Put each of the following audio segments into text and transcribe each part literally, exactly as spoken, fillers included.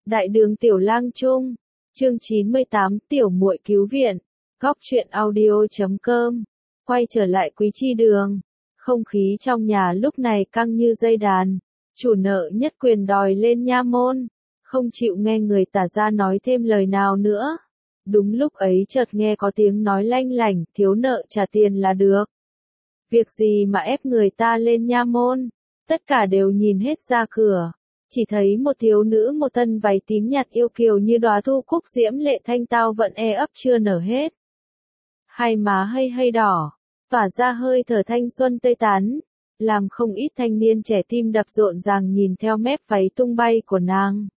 Đại đường Tiểu Lang Trung, chương chín mươi tám, Tiểu muội cứu viện. Góc truyện audio chấm com. Quay trở lại Quý Chi Đường. Không khí trong nhà lúc này căng như dây đàn. Chủ nợ nhất quyền đòi lên nha môn. Không chịu nghe người tả ra nói thêm lời nào nữa. Đúng lúc ấy chợt nghe có tiếng nói lanh lảnh, thiếu nợ trả tiền là được. Việc gì mà ép người ta lên nha môn. Tất cả đều nhìn hết ra cửa. Chỉ thấy một thiếu nữ một thân váy tím nhạt yêu kiều như đóa thu cúc diễm lệ thanh tao vẫn e ấp chưa nở hết. Hai má hơi hơi đỏ, tỏa ra hơi thở thanh xuân tươi tắn, làm không ít thanh niên trẻ tim đập rộn ràng nhìn theo mép váy tung bay của nàng.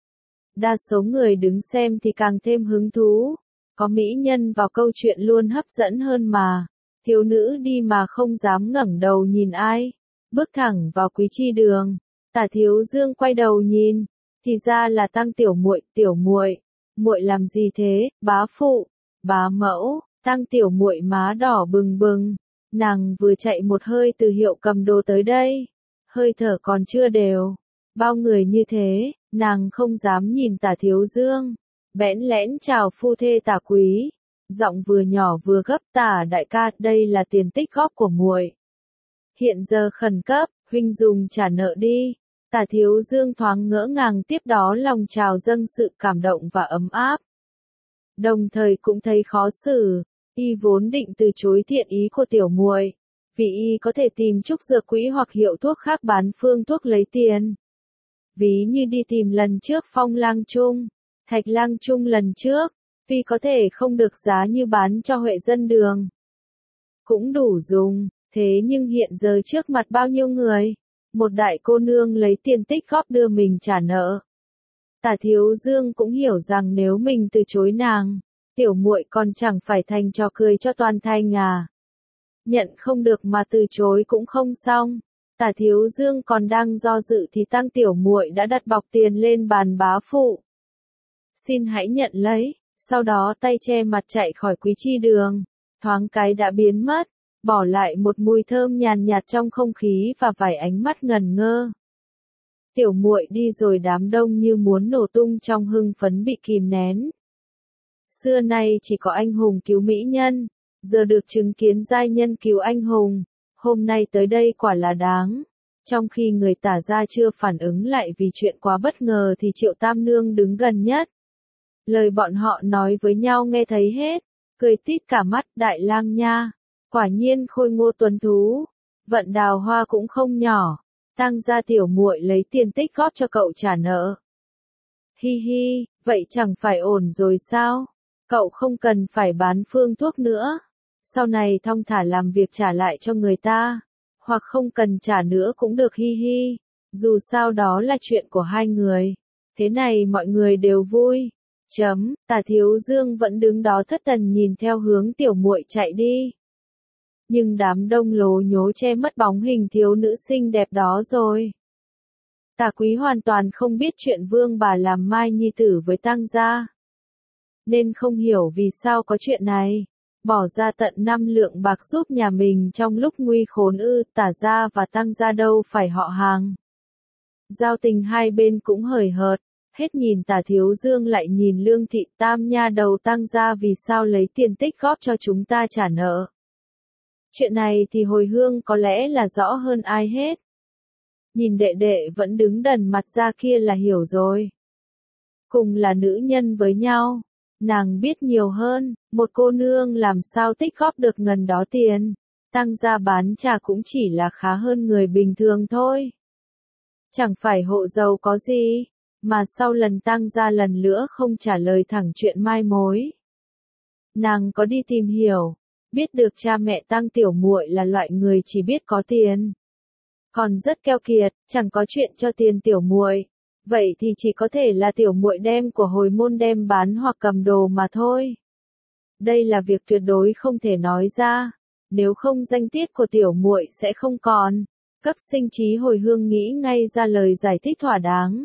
Đa số người đứng xem thì càng thêm hứng thú, có mỹ nhân vào câu chuyện luôn hấp dẫn hơn mà. Thiếu nữ đi mà không dám ngẩng đầu nhìn ai, bước thẳng vào Quý Chi Đường. Tả Thiếu Dương quay đầu nhìn, thì ra là Tăng tiểu muội, tiểu muội, muội làm gì thế? Bá phụ, bá mẫu. Tăng tiểu muội má đỏ bừng bừng, nàng vừa chạy một hơi từ hiệu cầm đồ tới đây, hơi thở còn chưa đều. Bao người như thế, nàng không dám nhìn Tả Thiếu Dương, bẽn lẽn chào phu thê Tả Quý, giọng vừa nhỏ vừa gấp, Tả đại ca, đây là tiền tích góp của muội. Hiện giờ khẩn cấp, huynh dùng trả nợ đi. Tả Thiếu Dương thoáng ngỡ ngàng, tiếp đó lòng trào dâng sự cảm động và ấm áp. Đồng thời cũng thấy khó xử, y vốn định từ chối thiện ý của tiểu muội, vì y có thể tìm trúc dược quỹ hoặc hiệu thuốc khác bán phương thuốc lấy tiền. Ví như đi tìm lần trước Phong Lang Trung, Thạch Lang Trung lần trước, tuy có thể không được giá như bán cho huệ dân đường, cũng đủ dùng, thế nhưng hiện giờ trước mặt bao nhiêu người, một đại cô nương lấy tiền tích góp đưa mình trả nợ. Tả Thiếu Dương cũng hiểu rằng nếu mình từ chối nàng, tiểu muội còn chẳng phải thành trò cười cho toàn thành à. Nhận không được mà từ chối cũng không xong. Tả Thiếu Dương còn đang do dự thì Tăng tiểu muội đã đặt bọc tiền lên bàn, bá phụ. Xin hãy nhận lấy, sau đó tay che mặt chạy khỏi Quý Chi Đường, thoáng cái đã biến mất, bỏ lại một mùi thơm nhàn nhạt trong không khí và vài ánh mắt ngần ngơ. Tiểu muội đi rồi, đám đông như muốn nổ tung trong hưng phấn bị kìm nén. Xưa nay chỉ có anh hùng cứu mỹ nhân, giờ được chứng kiến giai nhân cứu anh hùng, hôm nay tới đây quả là đáng. Trong khi người Tả gia chưa phản ứng lại vì chuyện quá bất ngờ thì Triệu Tam Nương đứng gần nhất. Lời bọn họ nói với nhau nghe thấy hết, cười tít cả mắt, Đại lang nha, quả nhiên khôi ngô tuấn tú, vận đào hoa cũng không nhỏ. Tăng gia tiểu muội lấy tiền tích góp cho cậu trả nợ. Hi hi, vậy chẳng phải ổn rồi sao? Cậu không cần phải bán phương thuốc nữa. Sau này thong thả làm việc trả lại cho người ta. Hoặc không cần trả nữa cũng được, hi hi. Dù sao đó là chuyện của hai người. Thế này mọi người đều vui. Chấm, Tả Thiếu Dương vẫn đứng đó thất thần nhìn theo hướng tiểu muội chạy đi. Nhưng đám đông lố nhố che mất bóng hình thiếu nữ xinh đẹp đó rồi. Tả Quý hoàn toàn không biết chuyện vương bà làm mai nhi tử với Tăng gia, nên không hiểu vì sao có chuyện này. Bỏ ra tận năm lượng bạc giúp nhà mình trong lúc nguy khốn ư? Tả gia và Tăng gia đâu phải họ hàng. Giao tình hai bên cũng hời hợt. Hết nhìn Tả Thiếu Dương lại nhìn Lương Thị, tam nha đầu Tăng gia vì sao lấy tiền tích góp cho chúng ta trả nợ. Chuyện này thì hồi hương có lẽ là rõ hơn ai hết. Nhìn đệ đệ vẫn đứng đần mặt ra kia là hiểu rồi. Cùng là nữ nhân với nhau, nàng biết nhiều hơn, một cô nương làm sao tích góp được ngần đó tiền. Tăng gia bán trà cũng chỉ là khá hơn người bình thường thôi. Chẳng phải hộ giàu có gì, mà sau lần Tăng gia lần nữa không trả lời thẳng chuyện mai mối. Nàng có đi tìm hiểu, biết được cha mẹ Tăng tiểu muội là loại người chỉ biết có tiền, còn rất keo kiệt, chẳng có chuyện cho tiền tiểu muội. Vậy thì chỉ có thể là tiểu muội đem của hồi môn đem bán hoặc cầm đồ mà thôi. Đây là việc tuyệt đối không thể nói ra, nếu không danh tiết của tiểu muội sẽ không còn. Cấp sinh trí hồi hương nghĩ ngay ra lời giải thích thỏa đáng.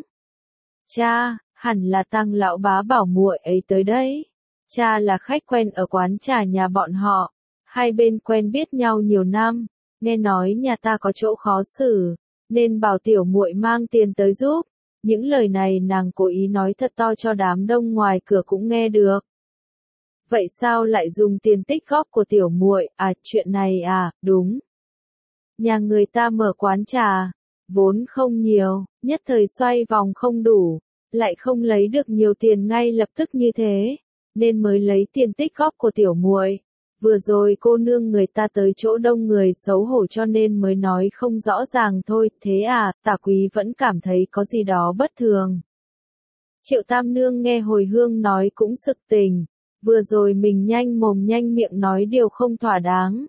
Cha, hẳn là Tăng lão bá bảo muội ấy tới đấy. Cha là khách quen ở quán trà nhà bọn họ, hai bên quen biết nhau nhiều năm, nghe nói nhà ta có chỗ khó xử, nên bảo tiểu muội mang tiền tới giúp. Những lời này nàng cố ý nói thật to cho đám đông ngoài cửa cũng nghe được. Vậy sao lại dùng tiền tích góp của tiểu muội? À, chuyện này à, đúng. Nhà người ta mở quán trà, vốn không nhiều, nhất thời xoay vòng không đủ, lại không lấy được nhiều tiền ngay lập tức như thế, nên mới lấy tiền tích góp của tiểu muội. Vừa rồi cô nương người ta tới chỗ đông người xấu hổ cho nên mới nói không rõ ràng thôi, thế à, Tả Quý vẫn cảm thấy có gì đó bất thường. Triệu Tam Nương nghe hồi hương nói cũng sực tỉnh, vừa rồi mình nhanh mồm nhanh miệng nói điều không thỏa đáng.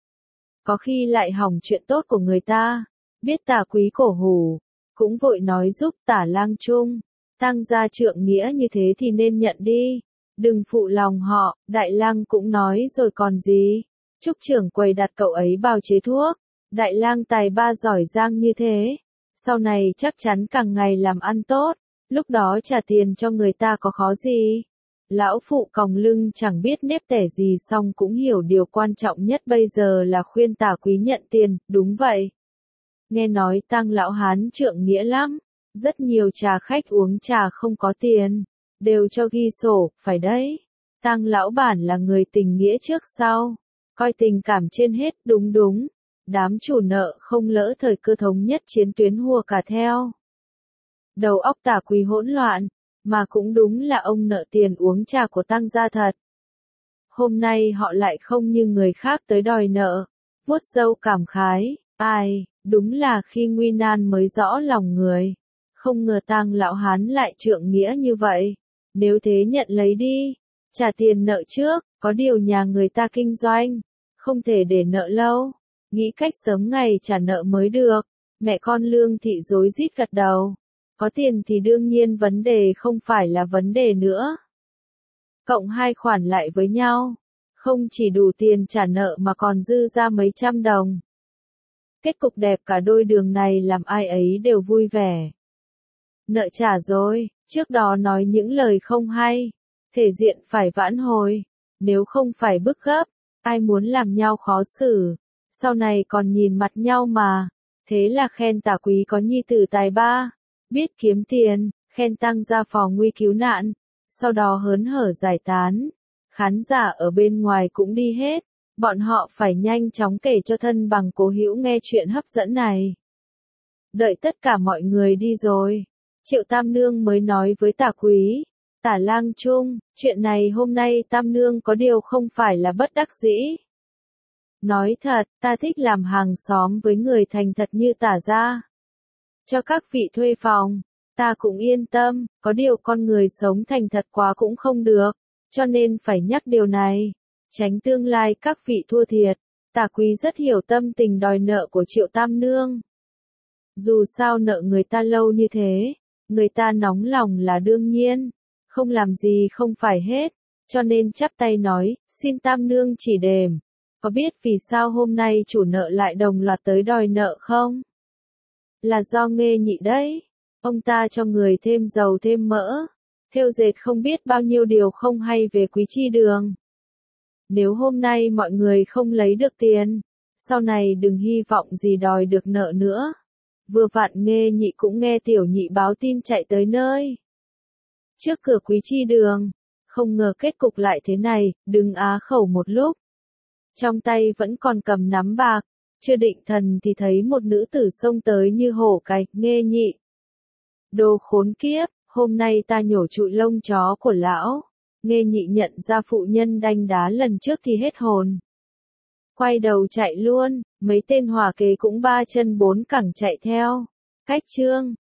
Có khi lại hỏng chuyện tốt của người ta, biết Tả Quý cổ hủ, cũng vội nói giúp Tả Lang Trung, tăng gia trượng nghĩa như thế thì nên nhận đi. Đừng phụ lòng họ, Đại Lang cũng nói rồi còn gì. Trúc trưởng quầy đặt cậu ấy bào chế thuốc. Đại Lang tài ba giỏi giang như thế. Sau này chắc chắn càng ngày làm ăn tốt. Lúc đó trả tiền cho người ta có khó gì. Lão phụ còng lưng chẳng biết nếp tẻ gì xong cũng hiểu điều quan trọng nhất bây giờ là khuyên Tả Quý nhận tiền, đúng vậy. Nghe nói Tăng lão hán trượng nghĩa lắm. Rất nhiều trà khách uống trà không có tiền. Đều cho ghi sổ, phải đấy. Tăng lão bản là người tình nghĩa trước sau. Coi tình cảm trên hết, đúng đúng. Đám chủ nợ không lỡ thời cơ thống nhất chiến tuyến hùa cả theo. Đầu óc Tả Quý hỗn loạn, mà cũng đúng là ông nợ tiền uống trà của Tăng gia thật. Hôm nay họ lại không như người khác tới đòi nợ. Vuốt râu cảm khái, ai, đúng là khi nguy nan mới rõ lòng người. Không ngờ Tăng lão hán lại trượng nghĩa như vậy. Nếu thế nhận lấy đi, trả tiền nợ trước, có điều nhà người ta kinh doanh, không thể để nợ lâu, nghĩ cách sớm ngày trả nợ mới được. Mẹ con Lương Thị rối rít gật đầu, có tiền thì đương nhiên vấn đề không phải là vấn đề nữa. Cộng hai khoản lại với nhau, không chỉ đủ tiền trả nợ mà còn dư ra mấy trăm đồng. Kết cục đẹp cả đôi đường này làm ai ấy đều vui vẻ. Nợ trả rồi. Trước đó nói những lời không hay, thể diện phải vãn hồi, nếu không phải bức gấp, ai muốn làm nhau khó xử, sau này còn nhìn mặt nhau mà, thế là khen Tả Quý có nhi tử tài ba, biết kiếm tiền, khen Tăng gia phò nguy cứu nạn, sau đó hớn hở giải tán, khán giả ở bên ngoài cũng đi hết, bọn họ phải nhanh chóng kể cho thân bằng cố hữu nghe chuyện hấp dẫn này. Đợi tất cả mọi người đi rồi. Triệu Tam Nương mới nói với Tả Quý, Tả Lang Trung, chuyện này hôm nay Tam Nương có điều không phải là bất đắc dĩ. Nói thật, ta thích làm hàng xóm với người thành thật như Tả gia. Cho các vị thuê phòng, ta cũng yên tâm, có điều con người sống thành thật quá cũng không được, cho nên phải nhắc điều này, tránh tương lai các vị thua thiệt. Tả Quý rất hiểu tâm tình đòi nợ của Triệu Tam Nương. Dù sao nợ người ta lâu như thế, người ta nóng lòng là đương nhiên, không làm gì không phải hết, cho nên chắp tay nói, xin Tam Nương chỉ đềm, có biết vì sao hôm nay chủ nợ lại đồng loạt tới đòi nợ không? Là do Nghê Nhị đấy, ông ta cho người thêm dầu thêm mỡ, thêu dệt không biết bao nhiêu điều không hay về Quý Chi Đường. Nếu hôm nay mọi người không lấy được tiền, sau này đừng hy vọng gì đòi được nợ nữa. Vừa vặn Nghê Nhị cũng nghe Tiểu Nhị báo tin chạy tới nơi. Trước cửa Quý Chi Đường, không ngờ kết cục lại thế này, đứng á khẩu một lúc. Trong tay vẫn còn cầm nắm bạc, chưa định thần thì thấy một nữ tử xông tới như hổ cái, Nghê Nhị. Đồ khốn kiếp, hôm nay ta nhổ trụi lông chó của lão. Nghê Nhị nhận ra phụ nhân đanh đá lần trước thì hết hồn. Quay đầu chạy luôn, mấy tên hỏa kế cũng ba chân bốn cẳng chạy theo. Cách chương